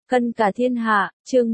Cân cả thiên hạ, chương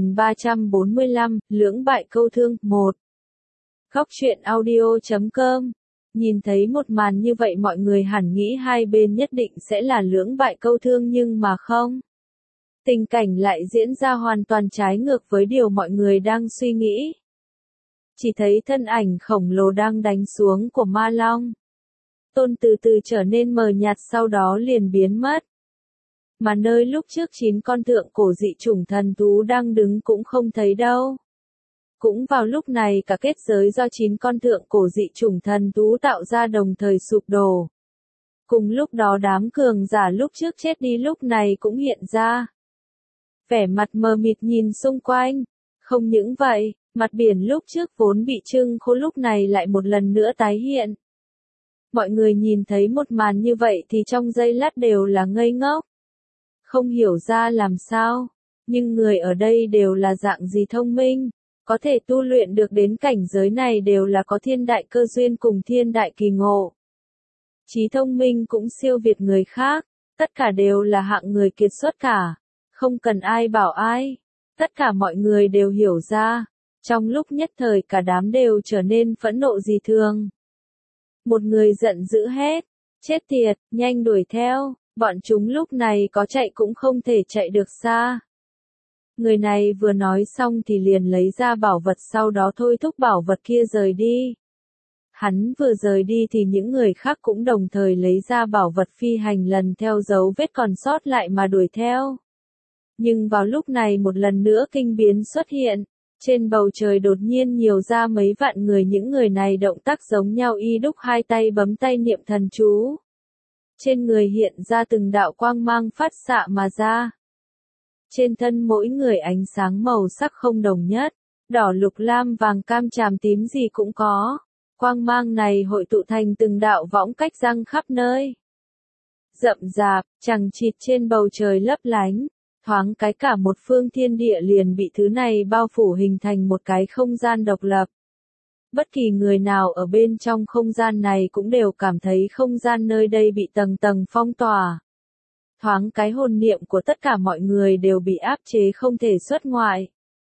1345, lưỡng bại câu thương, 1. Góc truyện audio.com. Nhìn thấy một màn như vậy mọi người hẳn nghĩ hai bên nhất định sẽ là lưỡng bại câu thương nhưng mà không. Tình cảnh lại diễn ra hoàn toàn trái ngược với điều mọi người đang suy nghĩ. Chỉ thấy thân ảnh khổng lồ đang đánh xuống của ma long. Tôn từ từ trở nên mờ nhạt sau đó liền biến mất. Mà nơi lúc trước 9 con thượng cổ dị chủng thần thú đang đứng cũng không thấy đâu. Cũng vào lúc này cả kết giới do 9 con thượng cổ dị chủng thần thú tạo ra đồng thời sụp đổ. Cùng lúc đó đám cường giả lúc trước chết đi lúc này cũng hiện ra. Vẻ mặt mờ mịt nhìn xung quanh. Không những vậy, mặt biển lúc trước vốn bị trưng khô lúc này lại một lần nữa tái hiện. Mọi người nhìn thấy một màn như vậy thì trong giây lát đều là ngây ngốc. Không hiểu ra làm sao, nhưng người ở đây đều là dạng gì thông minh, có thể tu luyện được đến cảnh giới này đều là có thiên đại cơ duyên cùng thiên đại kỳ ngộ. Trí thông minh cũng siêu việt người khác, tất cả đều là hạng người kiệt xuất cả, không cần ai bảo ai, tất cả mọi người đều hiểu ra, trong lúc nhất thời cả đám đều trở nên phẫn nộ dị thường. Một người giận dữ hét, chết tiệt, nhanh đuổi theo. Bọn chúng lúc này có chạy cũng không thể chạy được xa. Người này vừa nói xong thì liền lấy ra bảo vật sau đó thôi thúc bảo vật kia rời đi. Hắn vừa rời đi thì những người khác cũng đồng thời lấy ra bảo vật phi hành lần theo dấu vết còn sót lại mà đuổi theo. Nhưng vào lúc này một lần nữa kinh biến xuất hiện. Trên bầu trời đột nhiên nhiều ra mấy vạn người, những người này động tác giống nhau y đúc, hai tay bấm tay niệm thần chú. Trên người hiện ra từng đạo quang mang phát xạ mà ra. Trên thân mỗi người ánh sáng màu sắc không đồng nhất, đỏ lục lam vàng cam tràm tím gì cũng có. Quang mang này hội tụ thành từng đạo võng cách răng khắp nơi. Rậm rạp, chằng chịt trên bầu trời lấp lánh, thoáng cái cả một phương thiên địa liền bị thứ này bao phủ hình thành một cái không gian độc lập. Bất kỳ người nào ở bên trong không gian này cũng đều cảm thấy không gian nơi đây bị tầng tầng phong tỏa. Thoáng cái hồn niệm của tất cả mọi người đều bị áp chế không thể xuất ngoại.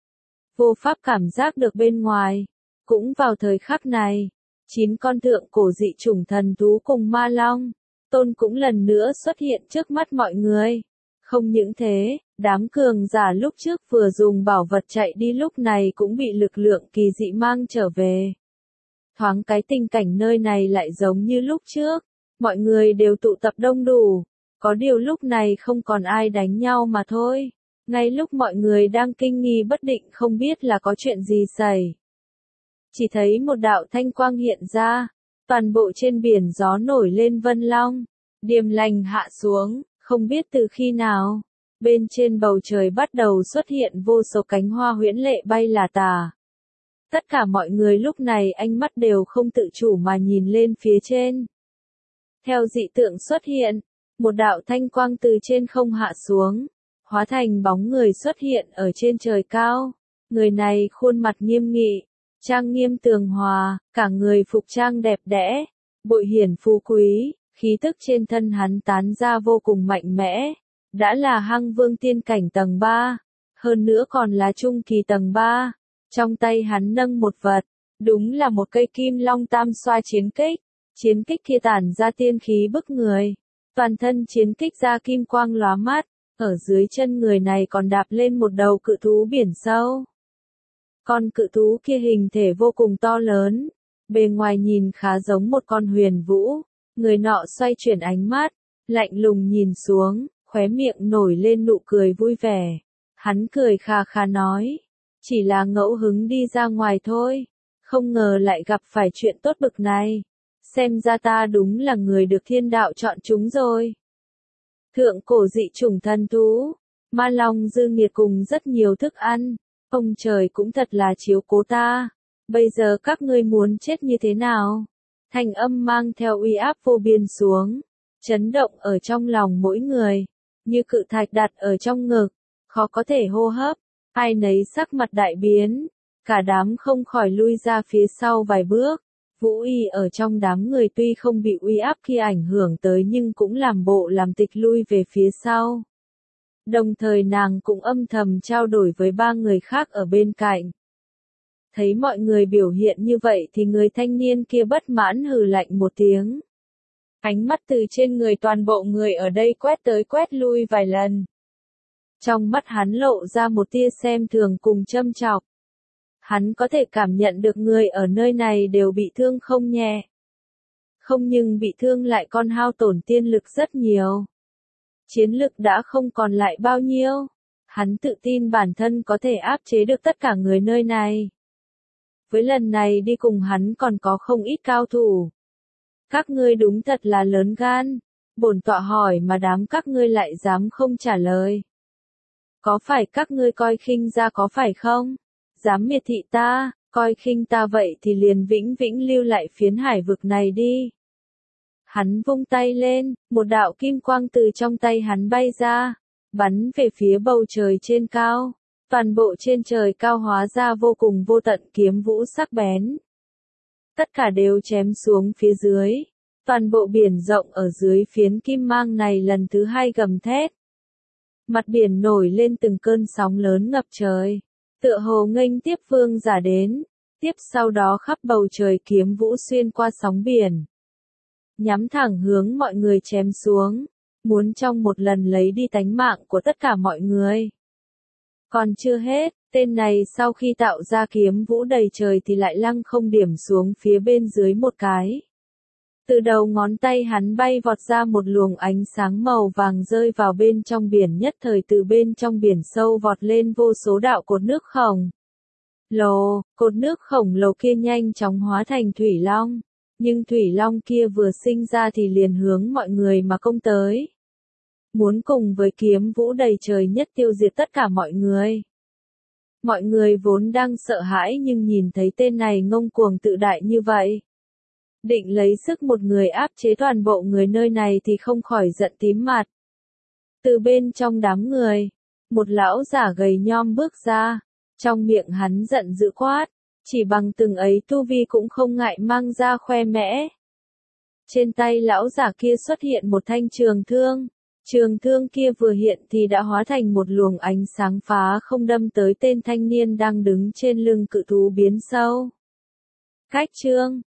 Vô pháp cảm giác được bên ngoài. Cũng vào thời khắc này, 9 con thượng cổ dị chủng thần thú cùng ma long, tôn cũng lần nữa xuất hiện trước mắt mọi người. Không những thế, đám cường giả lúc trước vừa dùng bảo vật chạy đi lúc này cũng bị lực lượng kỳ dị mang trở về. Thoáng cái tình cảnh nơi này lại giống như lúc trước, mọi người đều tụ tập đông đủ, có điều lúc này không còn ai đánh nhau mà thôi. Ngay lúc mọi người đang kinh nghi bất định không biết là có chuyện gì xảy. Chỉ thấy một đạo thanh quang hiện ra, toàn bộ trên biển gió nổi lên vân long, điềm lành hạ xuống. Không biết từ khi nào, bên trên bầu trời bắt đầu xuất hiện vô số cánh hoa huyễn lệ bay là tà. Tất cả mọi người lúc này ánh mắt đều không tự chủ mà nhìn lên phía trên. Theo dị tượng xuất hiện, một đạo thanh quang từ trên không hạ xuống, hóa thành bóng người xuất hiện ở trên trời cao. Người này khuôn mặt nghiêm nghị, trang nghiêm tường hòa, cả người phục trang đẹp đẽ, bội hiển phú quý. Khí tức trên thân hắn tán ra vô cùng mạnh mẽ, đã là Hăng Vương tiên cảnh tầng 3, hơn nữa còn là trung kỳ tầng 3. Trong tay hắn nâng một vật, đúng là một cây kim long tam xoa chiến kích kia tản ra tiên khí bức người, toàn thân chiến kích ra kim quang lóa mắt, ở dưới chân người này còn đạp lên một đầu cự thú biển sâu. Con cự thú kia hình thể vô cùng to lớn, bề ngoài nhìn khá giống một con huyền vũ. Người nọ xoay chuyển ánh mắt, lạnh lùng nhìn xuống, khóe miệng nổi lên nụ cười vui vẻ. Hắn cười khà khà nói, chỉ là ngẫu hứng đi ra ngoài thôi, không ngờ lại gặp phải chuyện tốt bực này. Xem ra ta đúng là người được thiên đạo chọn chúng rồi. Thượng cổ dị chủng thần thú, ma long dư nghiệt cùng rất nhiều thức ăn, ông trời cũng thật là chiếu cố ta. Bây giờ các ngươi muốn chết như thế nào? Thanh âm mang theo uy áp vô biên xuống, chấn động ở trong lòng mỗi người, như cự thạch đặt ở trong ngực, khó có thể hô hấp, ai nấy sắc mặt đại biến, cả đám không khỏi lui ra phía sau vài bước. Vũ Y ở trong đám người tuy không bị uy áp kia ảnh hưởng tới nhưng cũng làm bộ làm tịch lui về phía sau. Đồng thời nàng cũng âm thầm trao đổi với 3 người khác ở bên cạnh. Thấy mọi người biểu hiện như vậy thì người thanh niên kia bất mãn hừ lạnh một tiếng. Ánh mắt từ trên người toàn bộ người ở đây quét tới quét lui vài lần. Trong mắt hắn lộ ra một tia xem thường cùng châm chọc. Hắn có thể cảm nhận được người ở nơi này đều bị thương không nhẹ. Không nhưng bị thương lại còn hao tổn tiên lực rất nhiều. Chiến lực đã không còn lại bao nhiêu. Hắn tự tin bản thân có thể áp chế được tất cả người nơi này. Với lần này đi cùng hắn còn có không ít cao thủ. Các ngươi đúng thật là lớn gan. Bổn tọa hỏi mà đám các ngươi lại dám không trả lời. Có phải các ngươi coi khinh ra có phải không? Dám miệt thị ta, coi khinh ta vậy thì liền vĩnh vĩnh lưu lại phiến hải vực này đi. Hắn vung tay lên, một đạo kim quang từ trong tay hắn bay ra, bắn về phía bầu trời trên cao. Toàn bộ trên trời cao hóa ra vô cùng vô tận kiếm vũ sắc bén. Tất cả đều chém xuống phía dưới. Toàn bộ biển rộng ở dưới phiến kim mang này lần thứ 2 gầm thét. Mặt biển nổi lên từng cơn sóng lớn ngập trời. Tựa hồ nghênh tiếp vương giả đến. Tiếp sau đó khắp bầu trời kiếm vũ xuyên qua sóng biển. Nhắm thẳng hướng mọi người chém xuống. Muốn trong một lần lấy đi tánh mạng của tất cả mọi người. Còn chưa hết, tên này sau khi tạo ra kiếm vũ đầy trời thì lại lăng không điểm xuống phía bên dưới một cái. Từ đầu ngón tay hắn bay vọt ra một luồng ánh sáng màu vàng rơi vào bên trong biển, nhất thời từ bên trong biển sâu vọt lên vô số đạo cột nước khổng lồ. Cột nước khổng lồ kia nhanh chóng hóa thành thủy long. Nhưng thủy long kia vừa sinh ra thì liền hướng mọi người mà công tới. Muốn cùng với kiếm vũ đầy trời nhất tiêu diệt tất cả mọi người. Mọi người vốn đang sợ hãi nhưng nhìn thấy tên này ngông cuồng tự đại như vậy. Định lấy sức một người áp chế toàn bộ người nơi này thì không khỏi giận tím mặt. Từ bên trong đám người, một lão giả gầy nhom bước ra. Trong miệng hắn giận dữ quát. Chỉ bằng từng ấy tu vi cũng không ngại mang ra khoe mẽ. Trên tay lão giả kia xuất hiện một thanh trường thương. Trường thương kia vừa hiện thì đã hóa thành một luồng ánh sáng phá không đâm tới tên thanh niên đang đứng trên lưng cự thú biến sâu. Cách trương,